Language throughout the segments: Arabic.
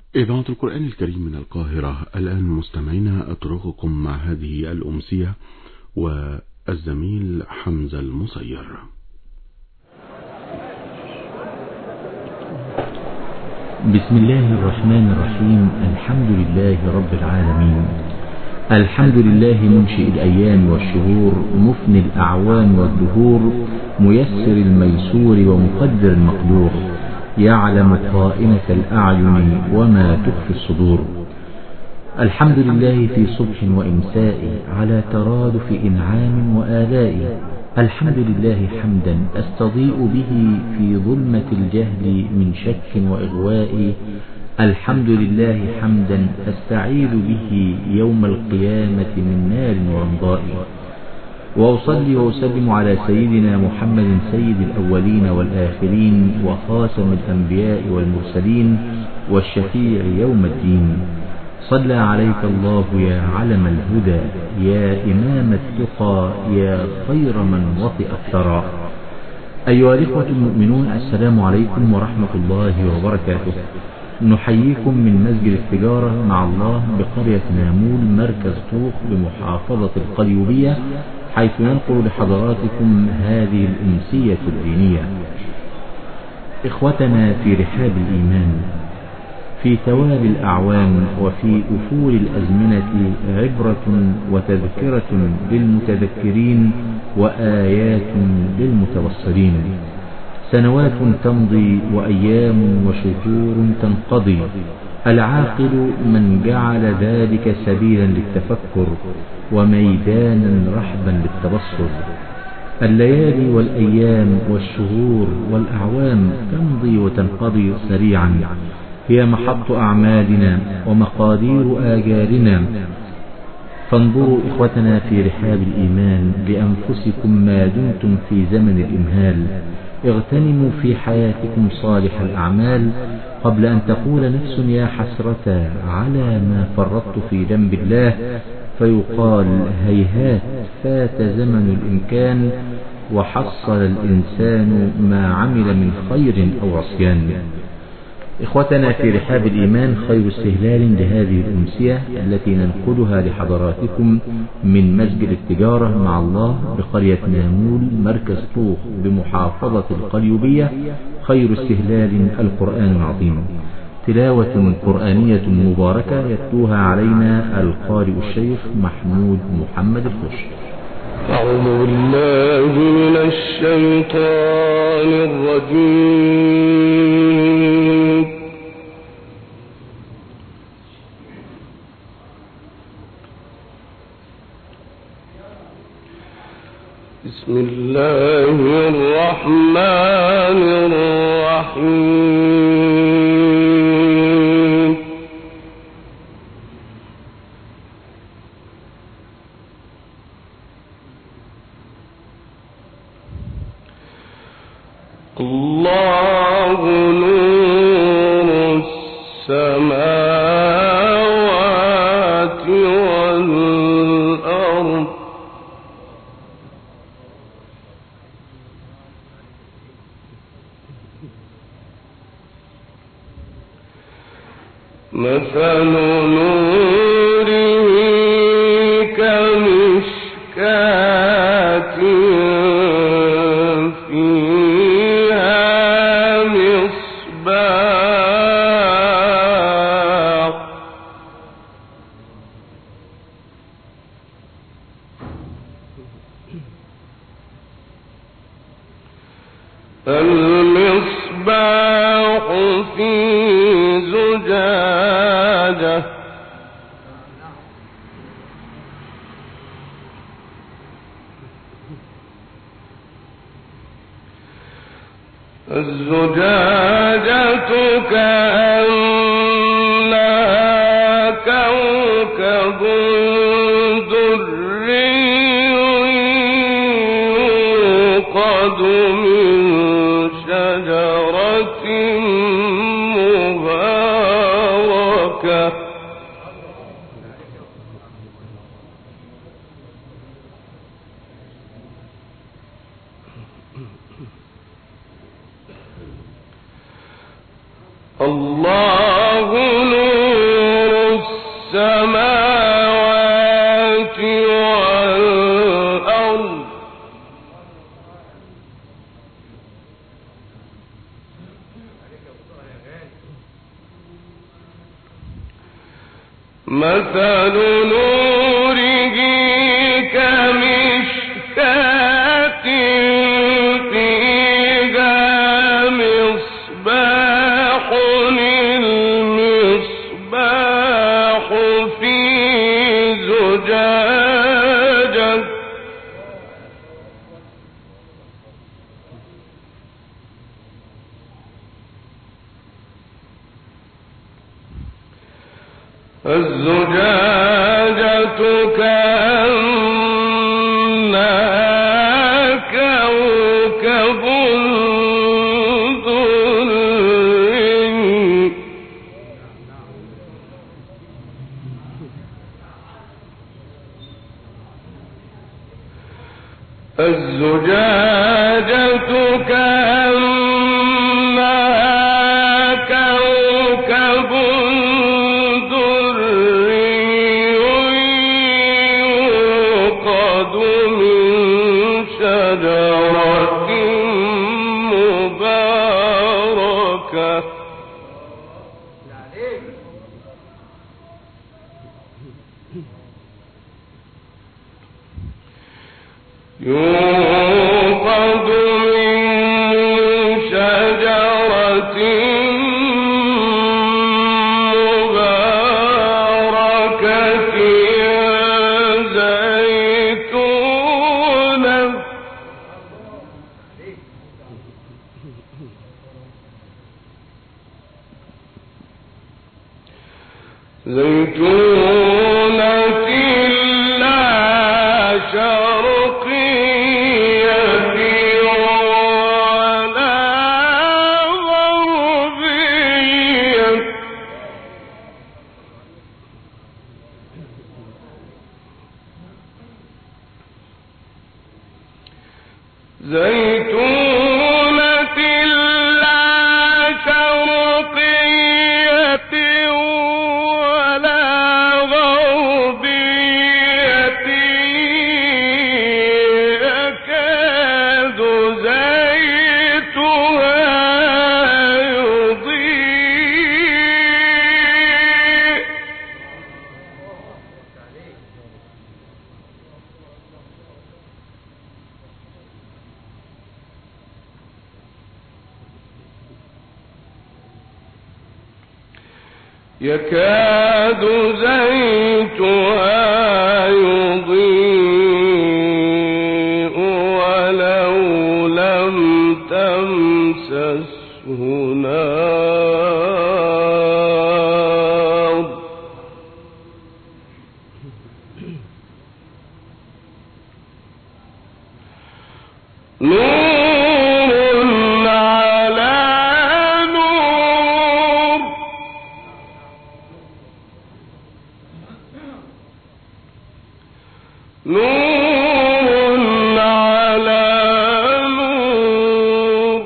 إذاعة القرآن الكريم من القاهرة. الآن مستمعينا أترككم مع هذه الأمسية والزميل حمزة المصير. بسم الله الرحمن الرحيم. الحمد لله رب العالمين. الحمد لله منشئ الأيام والشهور، مفني الأعوام والدهور، ميسر الميسور ومقدر المقدور، يعلم خائنة الأعين وما تخفي الصدور. الحمد لله في صبح وإمساء، على ترادف إنعام وآلاء. الحمد لله حمدا أستضيء به في ظلمة الجهل من شك وإغواء. الحمد لله حمدا أستعيذ به يوم القيامة من نار ورمضاء. وأصلي وأسلم على سيدنا محمد سيد الأولين والآخرين، وخاتم الأنبياء والمرسلين، والشفيع يوم الدين. صلى عليك الله يا علم الهدى، يا إمام التقى، يا خير من وطئ الثرى. أيها الإخوة المؤمنون، السلام عليكم ورحمة الله وبركاته. نحييكم من مسجد التجارة مع الله بقرية نامول، مركز طوق بمحافظة القليوبية، حيث ننقل لحضراتكم هذه الأمسية الدينية. إخوتنا في رحاب الإيمان، في تواب الأعوام وفي أفول الأزمنة عبرة وتذكرة للمتذكرين وآيات للمتبصرين. سنوات تمضي وأيام وشهور تنقضي، العاقل من جعل ذلك سبيلا للتفكر وميدانا رحبا للتبصر. الليالي والأيام والشهور والأعوام تمضي وتنقضي سريعا، هي محط أعمالنا ومقادير آجالنا. فانظروا إخوتنا في رحاب الإيمان لأنفسكم ما دمتم في زمن الإمهال. اغتنموا في حياتكم صالح الأعمال قبل أن تقول نفس يا حسرة على ما فرطت في ذنب الله، فيقال هيهات فات زمن الإمكان، وحصل الإنسان ما عمل من خير أو عصيان. إخوتنا في رحاب الإيمان، خير استهلال لهذه الأمسية التي ننقلها لحضراتكم من مسجد التجارة مع الله بقرية نامول، مركز طوخ بمحافظة القليوبية، خير استهلال القرآن العظيم. تلاوة قرآنية مباركة يتلوها علينا القارئ الشيخ محمود محمد الخش. أعوذ بالله من الشيطان الرجيم. بسم الله الرحمن الرحيم. الله نور السماوات والأرض، مثل نوره كمشكاة فيها مصباح، المصباح في زجاجة، الزجاجة كأنها كوكب دري يوقد من شجرة مباركة، الله نور مثل نوره كمشكاة فيها مصباح المصباح في زجاجة الزجاجة كأنها كوكب دري الزجاجة كأنها كوكب يوقد من شجرة مباركة يوقد من شجرة مباركة زيتونة لا شرقية ولا غربية زيتونة لا شرقية ولا غربية يكاد زيتها يضيء يكاد زيتها يضيء ولو لم تمسسه نار نور على نور نور على نور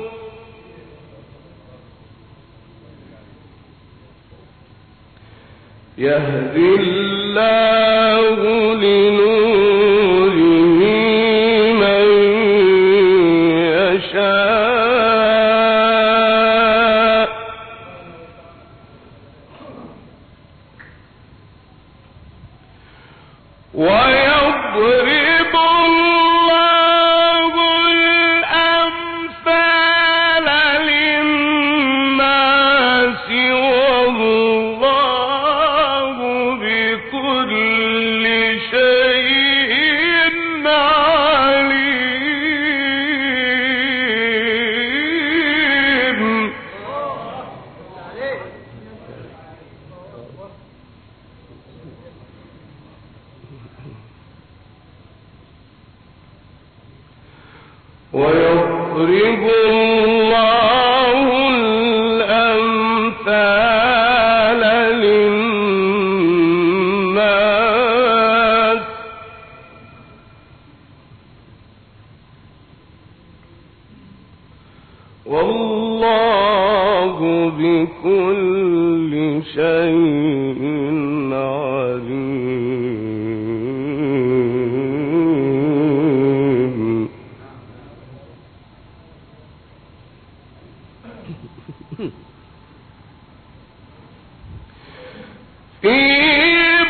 يهدي الله لنوره من يشاء ويضرب الله الأمثال للناس والله بكل شيء عليم ويضرب الله الأمثال للناس والله بكل شيء عليم في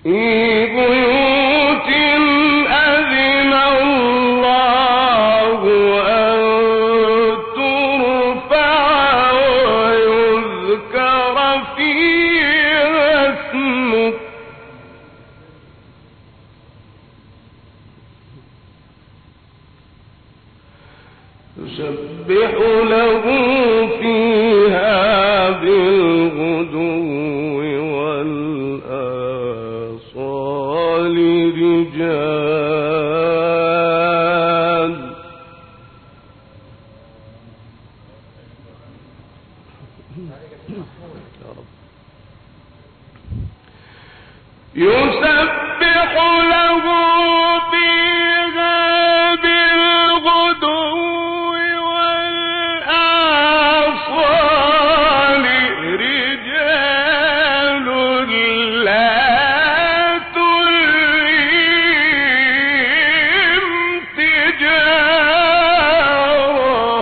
بيوت أذن الله أن ترفع ويذكر فيها اسمه يسبح له فيها بالغدو والآصال رجال يسبح له فيها بالغدو والآصال رجال لا تلهيهم تجارة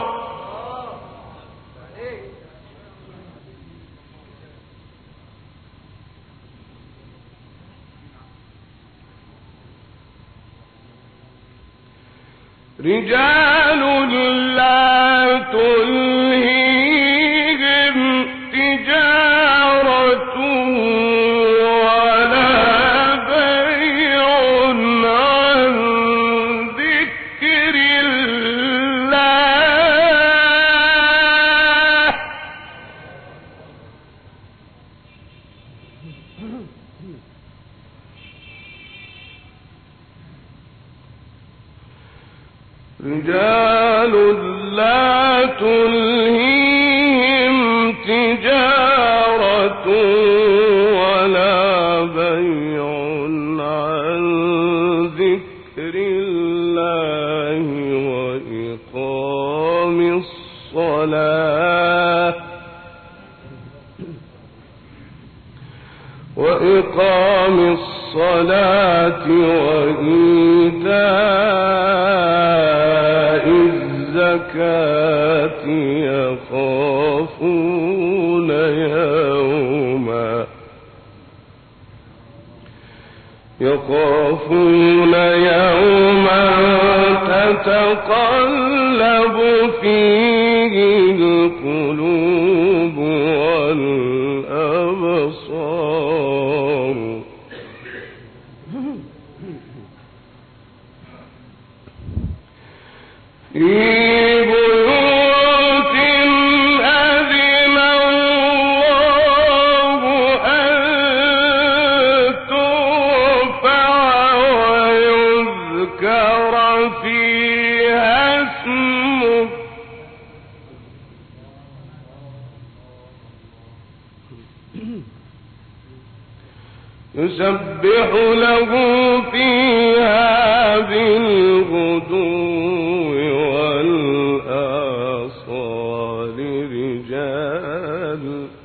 رجال لا تلهيهم تجارة ولا بيع عن ذكر الله رجال لا تلهيهم تجارة ولا بيع عن ذكر الله وإقام الصلاة وإيتاء الزكاة يخافون يوما تتقلب فيه القلوب والأبصار في بيوت أذن الله أن ترفع ويذكر فيها اسمه يسبح له فيها بالغدو والآصال رجال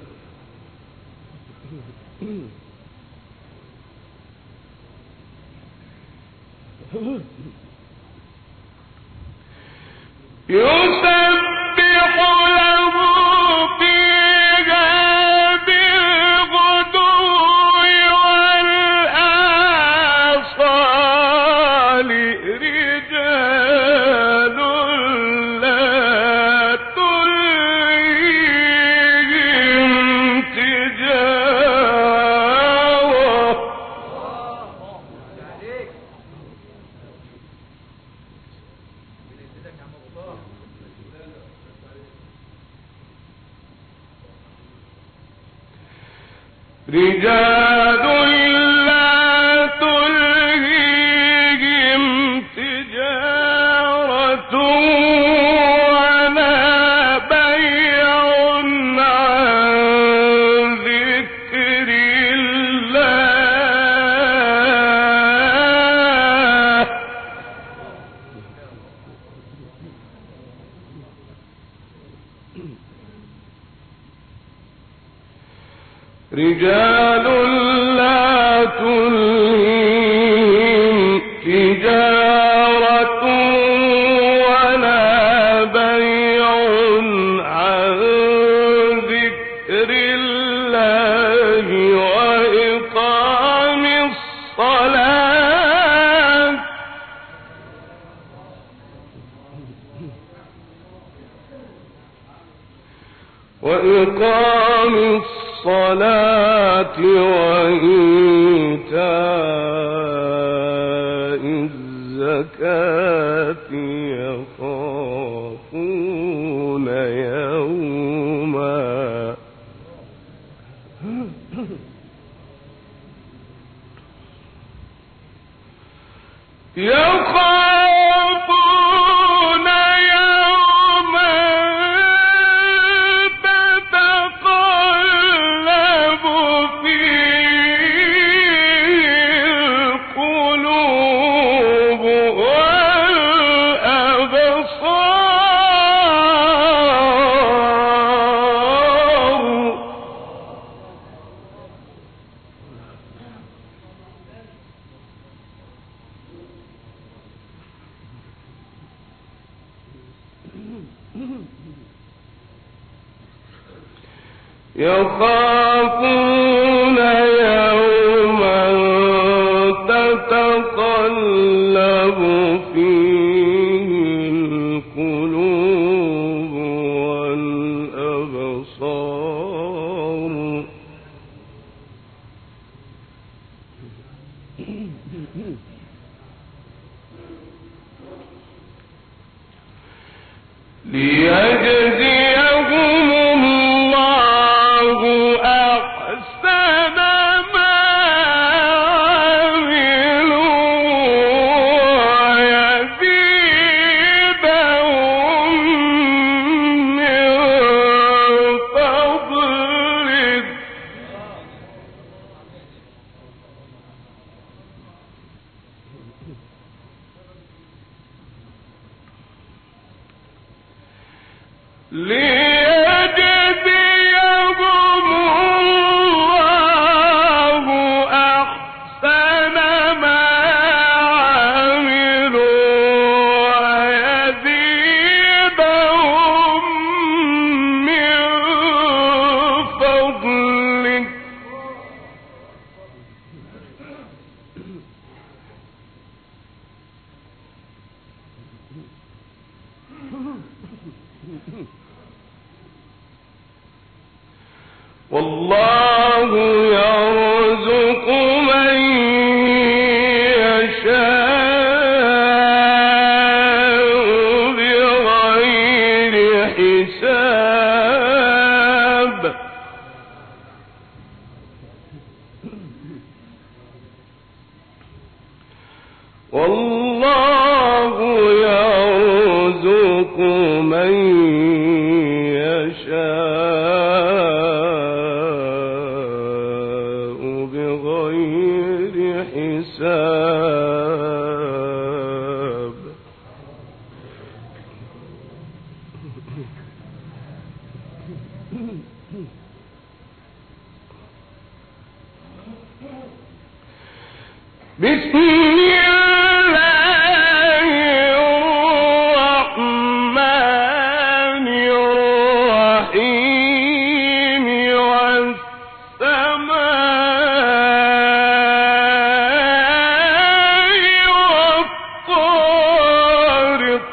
يسبح له فيها بالغدو والآصال رجال لا تلهيهم تجارة رجال لا تلهيهم تجارة ولا بيع عن ذكر الله رجال لا تلهيهم تجارة ولا بيع عن ذكر الله وإقام الصلاة وإقام الصلاة وإيتاء الزكاة يخافون يوما يخافون يوما تتقلب فيه القلوب والأبصار ليجزيهم الله أحسن ما عملوا ويزيدهم من فضله ليجزيهم الله أحسن ما عملوا ويزيدهم من فضله والله يرزق من يشاء بغير حساب والله يرزق من يشاء بغير حساب بسم الله الرحمن الرحيم والسماء والطارق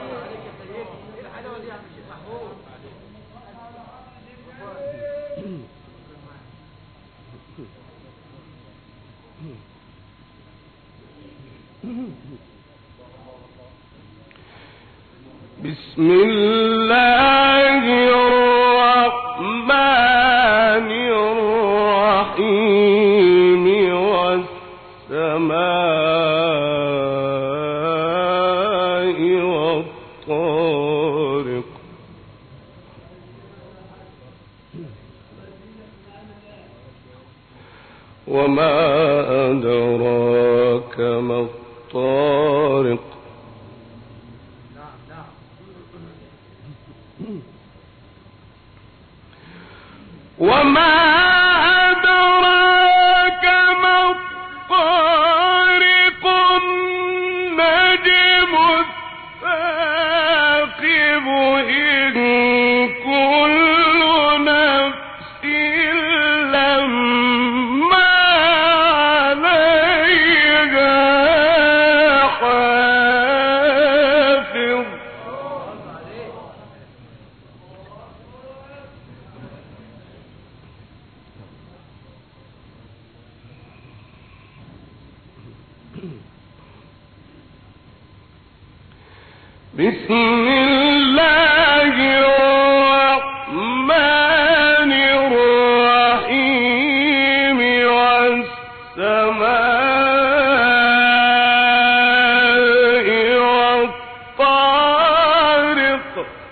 بسم الله الرحمن الرحيم والسماء والطارق وما أدراك ما الطارق وما أدراك ما الطارق النجم الثاقب إن كل نفس لما عليها حافظ بسم الله الرحمن الرحيم والسماء والطارق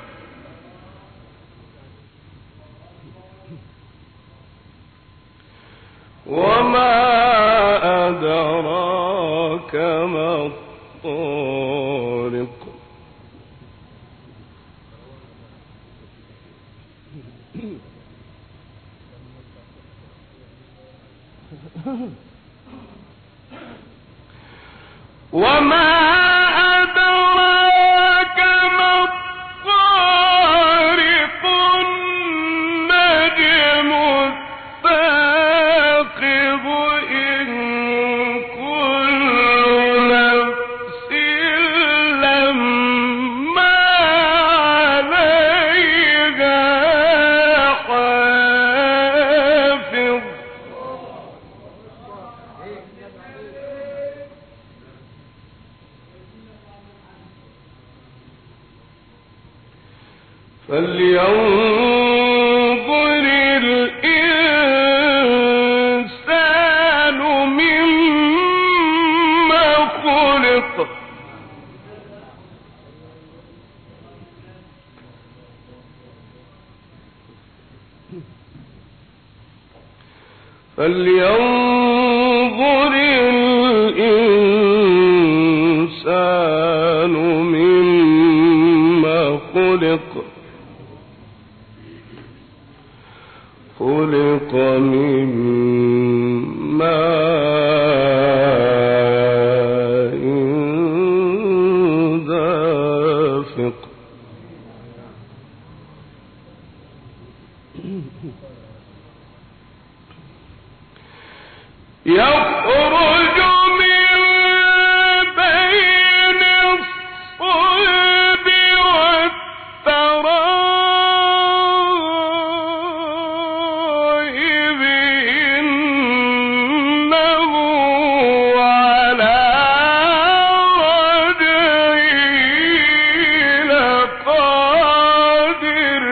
وما أدراك ما الطارق وما أدراك ما الطارق النجم الثاقب إن كل نفس لما عليها حافظ فلينظر الإنسان مما خلق فلينظر الإنسان مما خلق خلق من ماء دافق يخرج من بين الصلب والترائب إنه على رجعه لقادر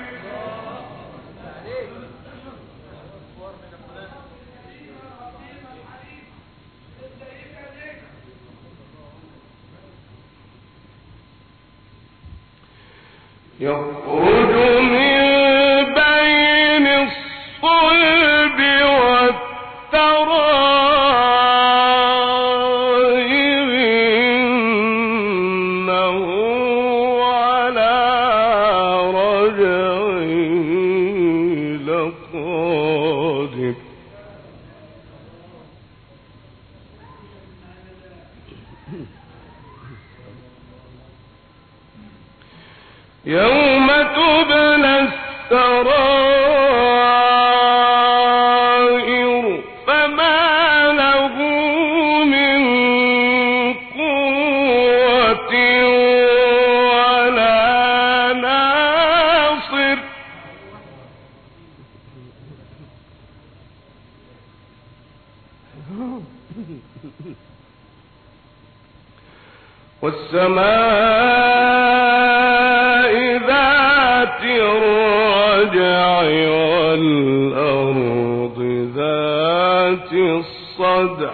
يخرج من بين الصلب والترائب إنه على رجعه لقادر يوم تبلى السرائر فما له من قوة ولا ناصر والسماء ذات الرجع والأرض ذات الصدع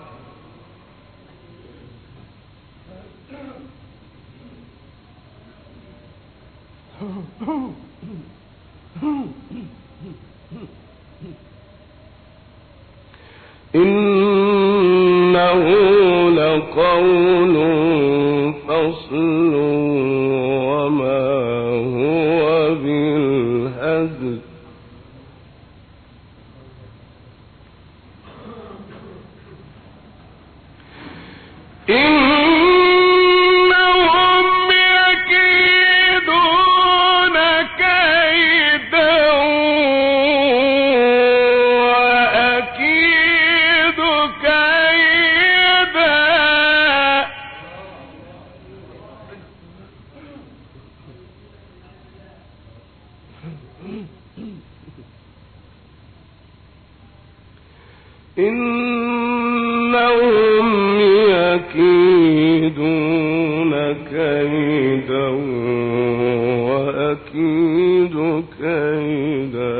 إنه لقول فصل وما هو بالهزل إنهم يكيدون كيدا وأكيد كيدا إنهم يكيدون كيدا وأكيد كيدا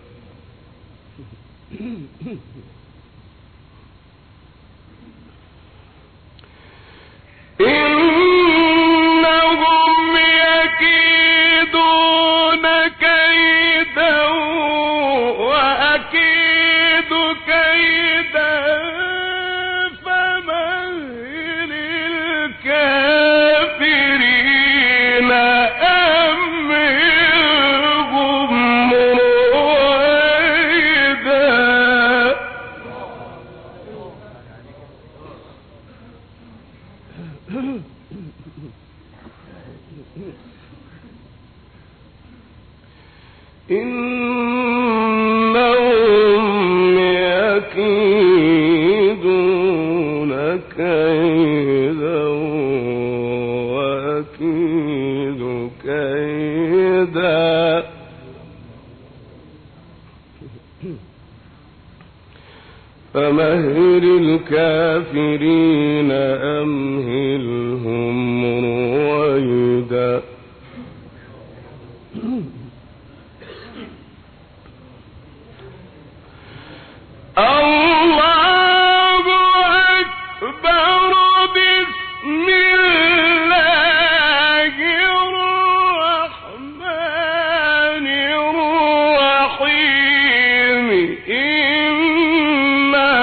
إنهم يكيدون كيدا وأكيد كيدا فمهل الكافرين أمهلهم رويدا إنهم يكيدون كيدا وأكيد كيدا فمهل الكافرين أمهلهم رويدا الله أكبر بسم الله الرحمن الرحيم إنا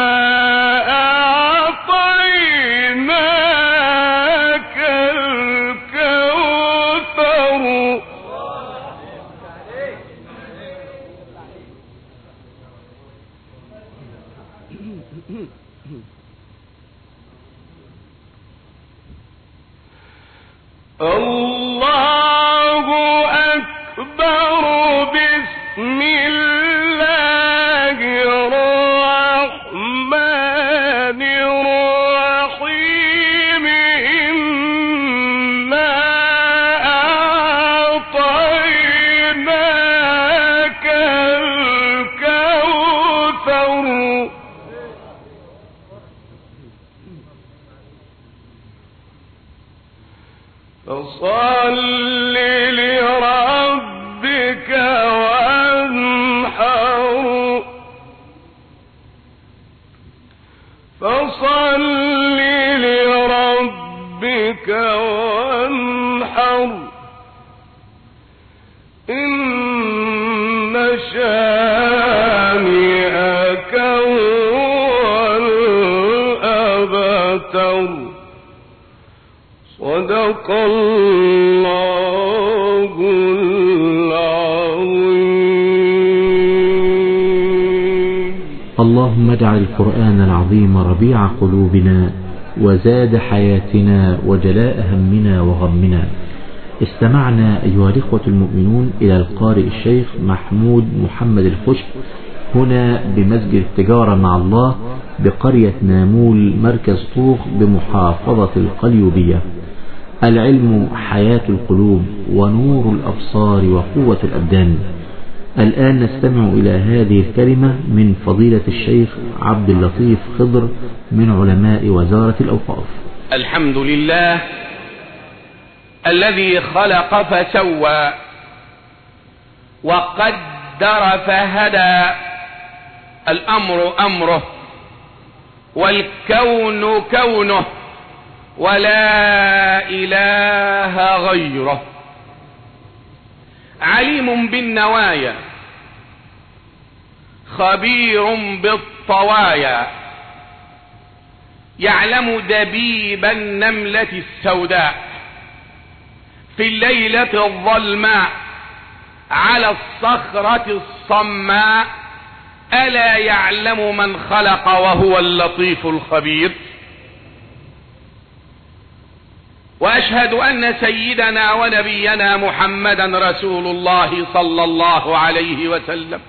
أعطيناك الكوثر الله أكبر بسم الله الرحمن الرحيم إنا أعطيناك الكوثر فصل لربك وانحر فصل لربك وانحر إن شانئك هو الأبتر صدق الله العظيم. اللهم اجعل القرآن العظيم ربيع قلوبنا وزاد حياتنا وجلاء همنا وغمنا. استمعنا أيها الإخوة المؤمنون إلى القارئ الشيخ محمود محمد الخشب هنا بمسجد التجارة مع الله بقرية نامول مركز طوخ بمحافظة القليوبية. العلم حياة القلوب ونور الأبصار وقوة الأبدان. الآن نستمع إلى هذه الكلمة من فضيلة الشيخ عبد اللطيف خضر من علماء وزارة الأوقاف. الحمد لله الذي خلق فسوى وقدر فهدى. الأمر أمره والكون كونه ولا إله غيره. عليم بالنوايا خبير بالطوايا، يعلم دبيب النملة السوداء في الليلة الظلماء على الصخرة الصماء. ألا يعلم من خلق وهو اللطيف الخبير. وأشهد أن سيدنا ونبينا محمدا رسول الله صلى الله عليه وسلم.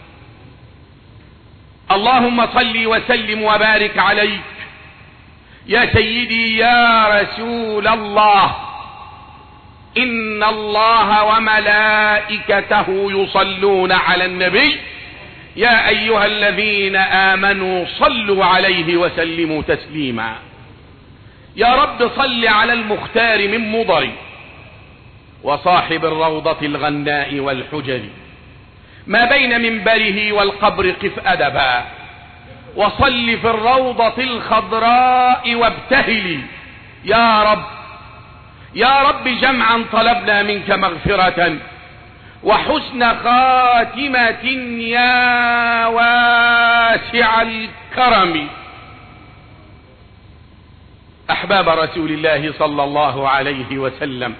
اللهم صل وسلم وبارك عليك يا سيدي يا رسول الله. إن الله وملائكته يصلون على النبي يا أيها الذين آمنوا صلوا عليه وسلموا تسليما. يا رب صل على المختار من مضر وصاحب الروضة الغناء والحجر، ما بين منبره والقبر قف أدبا، وصل في الروضة الخضراء وابتهلي. يا رب جمعا طلبنا منك مغفرة وحسن خاتمة يا واسع الكرم. أحباب رسول الله صلى الله عليه وسلم،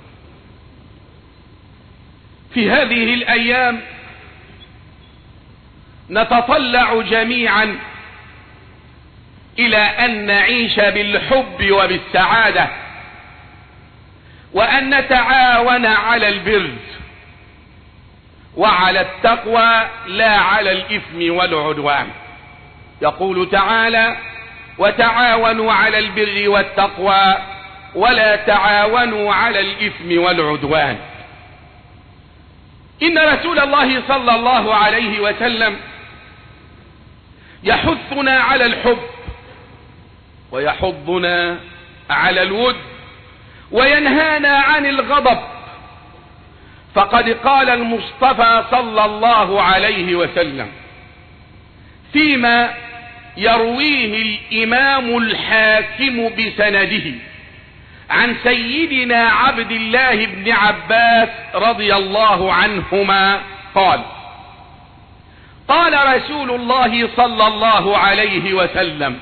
في هذه الأيام نتطلع جميعا إلى أن نعيش بالحب وبالسعادة، وأن نتعاون على البر وعلى التقوى لا على الإثم والعدوان. يقول تعالى: وتعاونوا على البر والتقوى ولا تعاونوا على الإثم والعدوان. إن رسول الله صلى الله عليه وسلم يحثنا على الحب ويحضنا على الود وينهانا عن الغضب، فقد قال المصطفى صلى الله عليه وسلم فيما يرويه الإمام الحاكم بسنده عن سيدنا عبد الله بن عباس رضي الله عنهما قال: قال رسول الله صلى الله عليه وسلم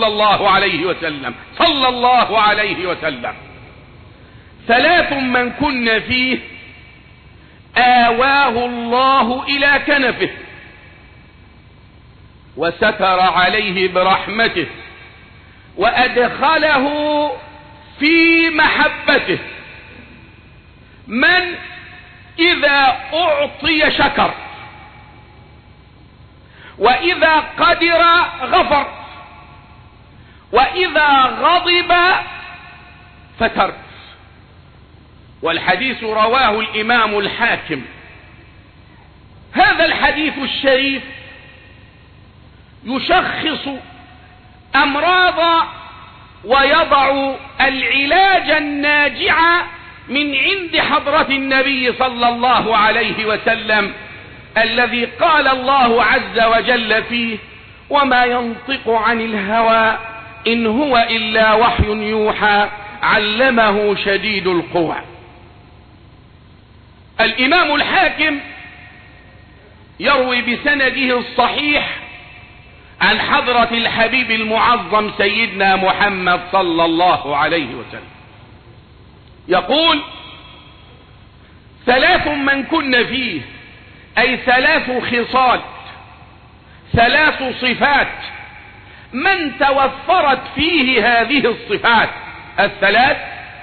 ثلاث من كن فيه آواه الله إلى كنفه وستر عليه برحمته وأدخله في محبته: من إذا أعطي شكر، وإذا قدر غفر، وإذا غضب فتر. والحديث رواه الإمام الحاكم. هذا الحديث الشريف يشخص أمراض ويضع العلاج الناجع من عند حضرة النبي صلى الله عليه وسلم، الذي قال الله عز وجل فيه: وما ينطق عن الهوى إن هو إلا وحي يوحى علمه شديد القوى. الإمام الحاكم يروي بسنده الصحيح عن حضرة الحبيب المعظم سيدنا محمد صلى الله عليه وسلم يقول: ثلاث من كن فيه، أي ثلاث خصال، ثلاث صفات، من توفرت فيه هذه الصفات الثلاث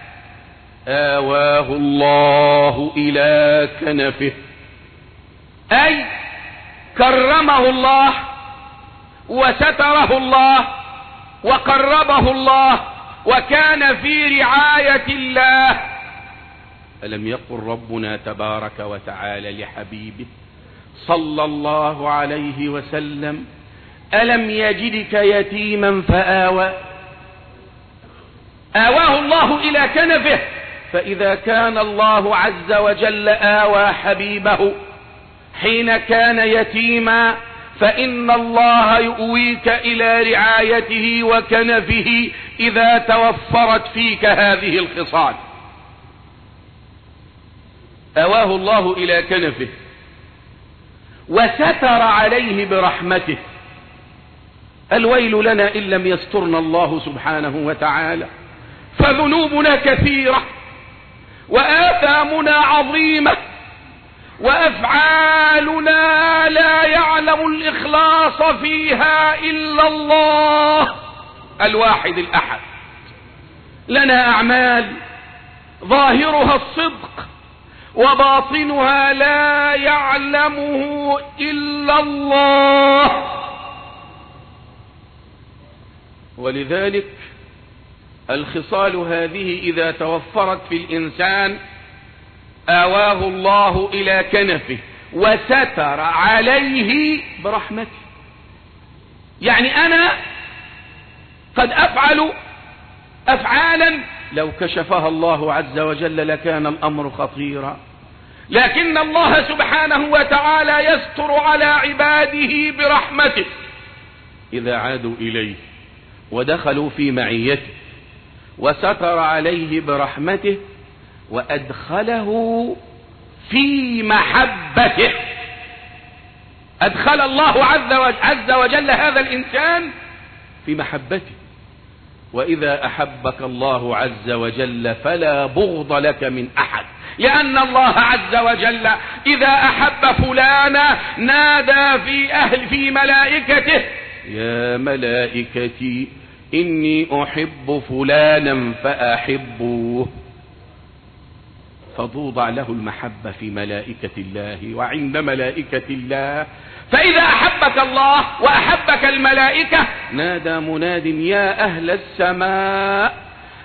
آواه الله إلى كنفه، أي كرمه الله وستره الله وقربه الله وكان في رعاية الله. ألم يقل ربنا تبارك وتعالى لحبيبه صلى الله عليه وسلم: ألم يجدك يتيما فآوى؟ آواه الله إلى كنفه. فإذا كان الله عز وجل آوى حبيبه حين كان يتيما، فإن الله يؤويك إلى رعايته وكنفه إذا توفرت فيك هذه الخصال. آواه الله إلى كنفه وستر عليه برحمته. الويل لنا إن لم يسترنا الله سبحانه وتعالى، فذنوبنا كثيرة وآثامنا عظيمة وأفعالنا لا يعلم الإخلاص فيها إلا الله الواحد الأحد. لنا أعمال ظاهرها الصدق وباطنها لا يعلمه إلا الله. ولذلك الخصال هذه إذا توفرت في الإنسان آواه الله إلى كنفه وستر عليه برحمته. يعني أنا قد أفعل أفعالا لو كشفها الله عز وجل لكان الأمر خطيرا، لكن الله سبحانه وتعالى يستر على عباده برحمته إذا عادوا إليه ودخلوا في معيته، وستر عليه برحمته وأدخله في محبته. أدخل الله عز وجل هذا الإنسان في محبته. وإذا أحبك الله عز وجل فلا بغض لك من أحد، لأن الله عز وجل إذا أحب فلانا نادى في ملائكته: يا ملائكتي إني أحب فلانا فأحبوه، فتوضع له المحبة في ملائكة الله وعند ملائكة الله. فإذا أحبك الله وأحبك الملائكة نادى مناد: يا أهل السماء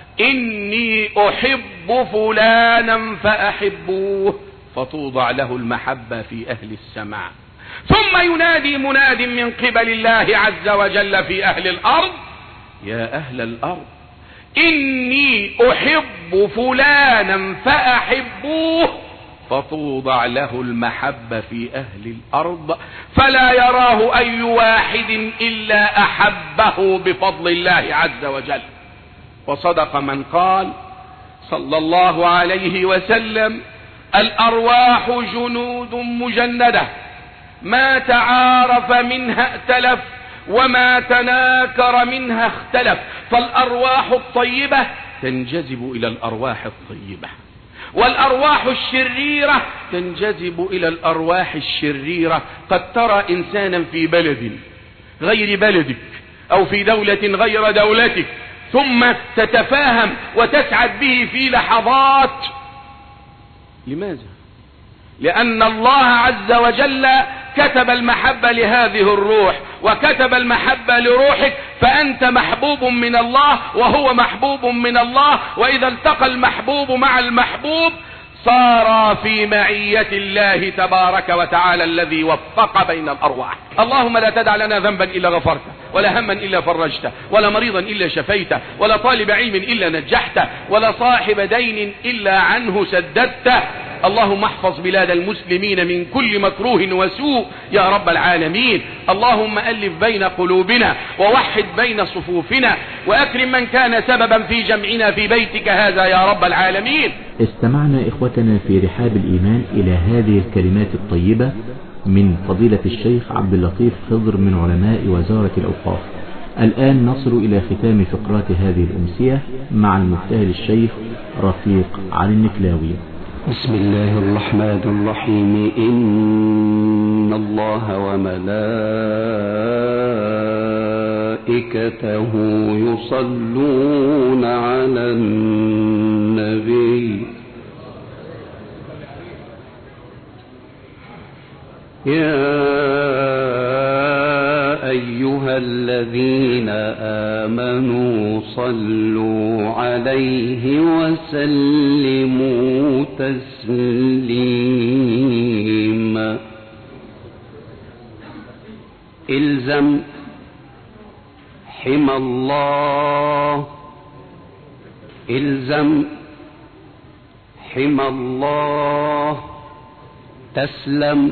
إني أحب فلانا فأحبوه، فتوضع له المحبة في أهل السماء. ثم ينادي مناد من قبل الله عز وجل في أهل الأرض: يا أهل الأرض إني أحب فلانا فأحبوه، فتوضع له المحبة في أهل الأرض، فلا يراه أي واحد إلا أحبه بفضل الله عز وجل. وصدق من قال صلى الله عليه وسلم: الأرواح جنود مجندة، ما تعارف منها ائتلف وما تناكر منها اختلف. فالأرواح الطيبة تنجذب إلى الأرواح الطيبة، والأرواح الشريرة تنجذب إلى الأرواح الشريرة. قد ترى إنسانا في بلد غير بلدك أو في دولة غير دولتك، ثم تتفاهم وتسعد به في لحظات. لماذا؟ لأن الله عز وجل كتب المحبة لهذه الروح وكتب المحبة لروحك، فأنت محبوب من الله وهو محبوب من الله، وإذا التقى المحبوب مع المحبوب صار في معية الله تبارك وتعالى الذي وفق بين الأرواح. اللهم لا تدع لنا ذنبا إلا غفرته، ولا هما إلا فرجته، ولا مريضا إلا شفيته، ولا طالب علم إلا نجحته، ولا صاحب دين إلا عنه سددته. اللهم احفظ بلاد المسلمين من كل مكروه وسوء يا رب العالمين. اللهم ألف بين قلوبنا ووحد بين صفوفنا، وأكرم من كان سببا في جمعنا في بيتك هذا يا رب العالمين. استمعنا إخوتنا في رحاب الإيمان إلى هذه الكلمات الطيبة من فضيلة الشيخ عبد اللطيف خضر من علماء وزارة الأوقاف. الآن نصل إلى ختام فقرات هذه الأمسية مع المجتهد الشيخ رفيق علي النكلاوي. بسم الله الرحمن الرحيم. إن الله وملائكته يصلون على النبي يا أيها الذين آمنوا صلوا عليه وسلموا تسليما. الزم حمى الله، الزم حمى الله، تسلم.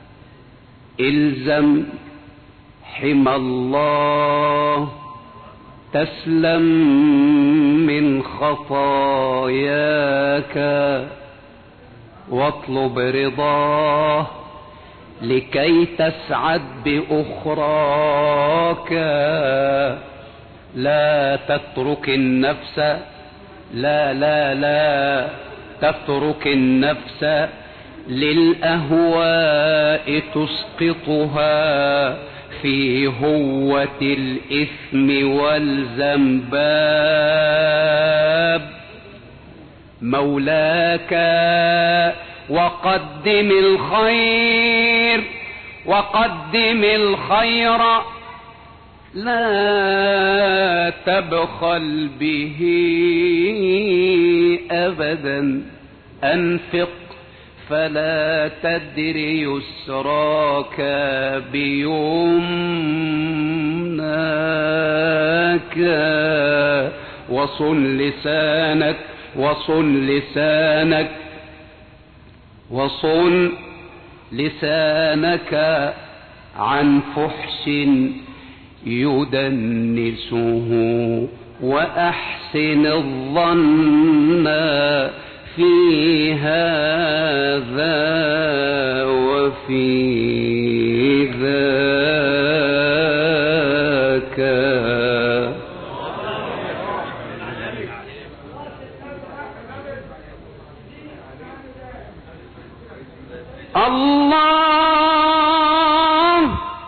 الزم حمى الله، تسلم من خطاياك، واطلب رضاه لكي تسعد بأخراك. لا تترك النفس، لا لا لا تترك النفس للأهواء تسقطها في هوة الإثم والذنباب. مولاك وقدم الخير، وقدم الخير، لا تبخل به أبدا. أنفق فلا تدري يسراك بيمناك، وصن لسانك وصن لسانك وصن لسانك عن فحش يدنسه وأحسن الظن في هذا وفي ذاك. الله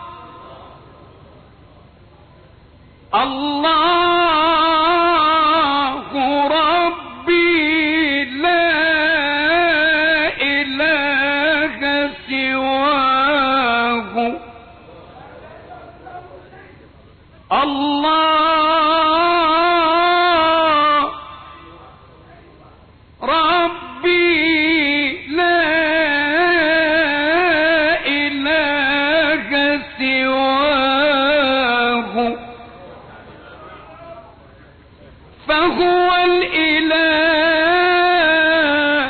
الله ربي لا إله سواه. الله ربي لا إله سواه. فهو الإله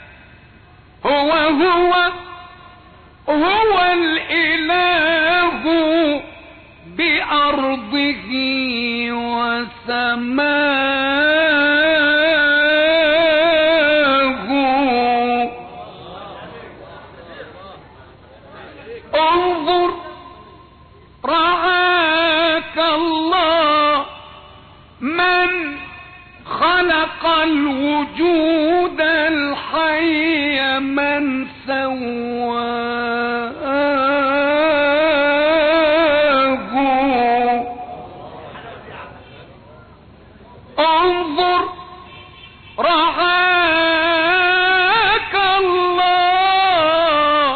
هو الإله بأرضه وسماه. انظر رعاك الله من خلق الوجود الحي من سواه. انظر رعاك الله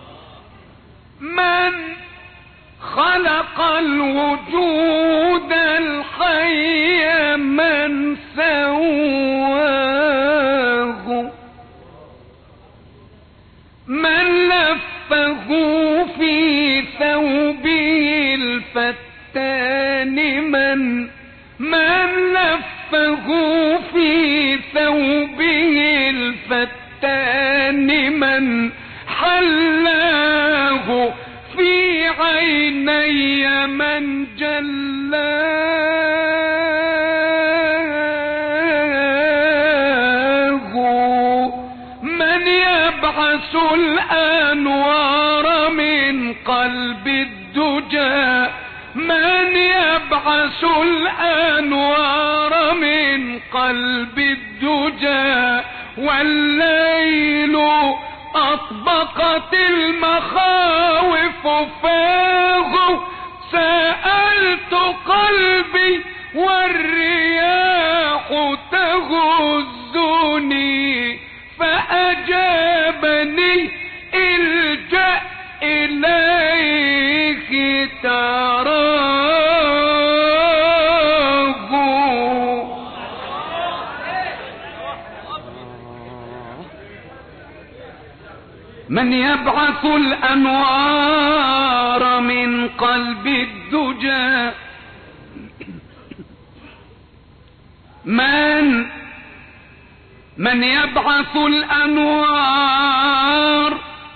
من خلق الوجود الحي من سواه. من لفه في ثوبه الفتان من لفه في ثوبه الفتان من حلاه في عيني من جلاه. من يبعث الأنوار من قلب الدجى من يبعث الأنوار من قلب الدجى والليل أطبقت المخاوف فاه. سألت قلبي والرياح تهزني فأجابني الجأ إليك تراه. من يبعث الأنوار من قلب الدجى من يبعث الأنوار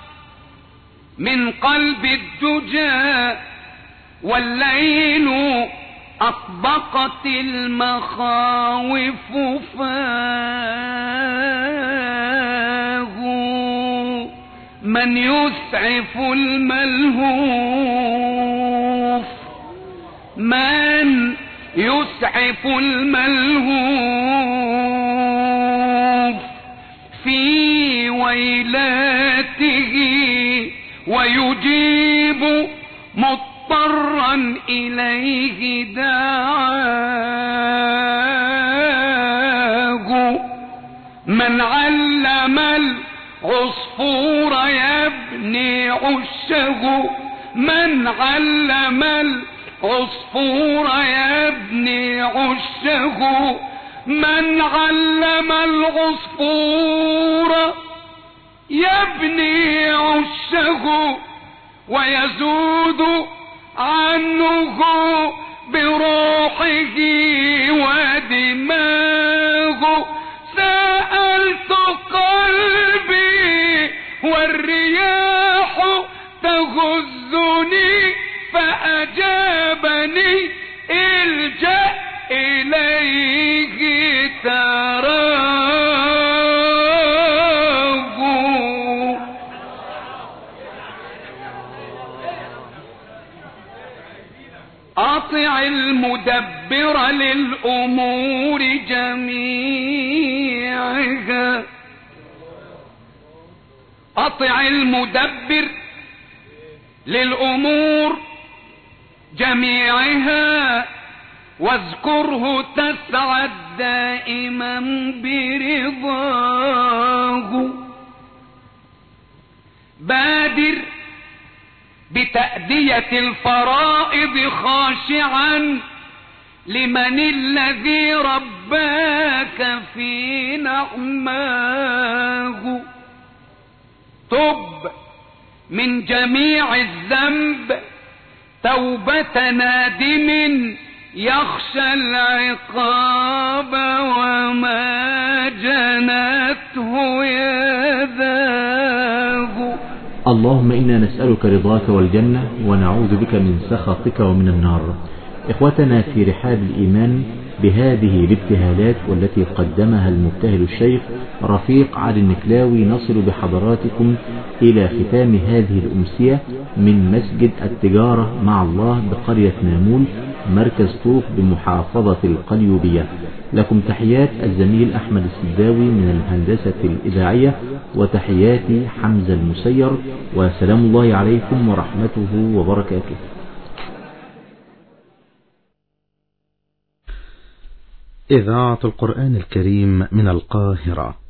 من قلب الدجى والليل أطبقت المخاوف فاه. من يسعف الملهوف من يسعف الملهوف في ويلاته ويجيب مضطرا إليه دعاه. من علم العصفور يبني عشه من علم العصفور يبني عشه من علم العصفور يبني عشه ويزود عنه بروحه ودماغه. إليه تراه. أطع المدبر للأمور جميعها، أطع المدبر للأمور جميعها، واذكره تسعد دائما برضاه. بادر بتأدية الفرائض خاشعا لمن الذي رباك في نعماه. تب من جميع الذنب توبة نادم يخشى العقاب وما جنته يداه. اللهم إنا نسألك رضاك والجنة ونعوذ بك من سخطك ومن النار. إخوتنا في رحاب الإيمان، بهذه الابتهالات والتي قدمها المبتهل الشيخ رفيق علي النكلاوي نصل بحضراتكم إلى ختام هذه الأمسية من مسجد التجارة مع الله بقرية نامول مركز طوق بمحافظة القليوبية. لكم تحيات الزميل أحمد السداوي من الهندسة الإذاعية، وتحياتي حمزة المسير، وسلام الله عليكم ورحمته وبركاته. إذاعة القرآن الكريم من القاهرة.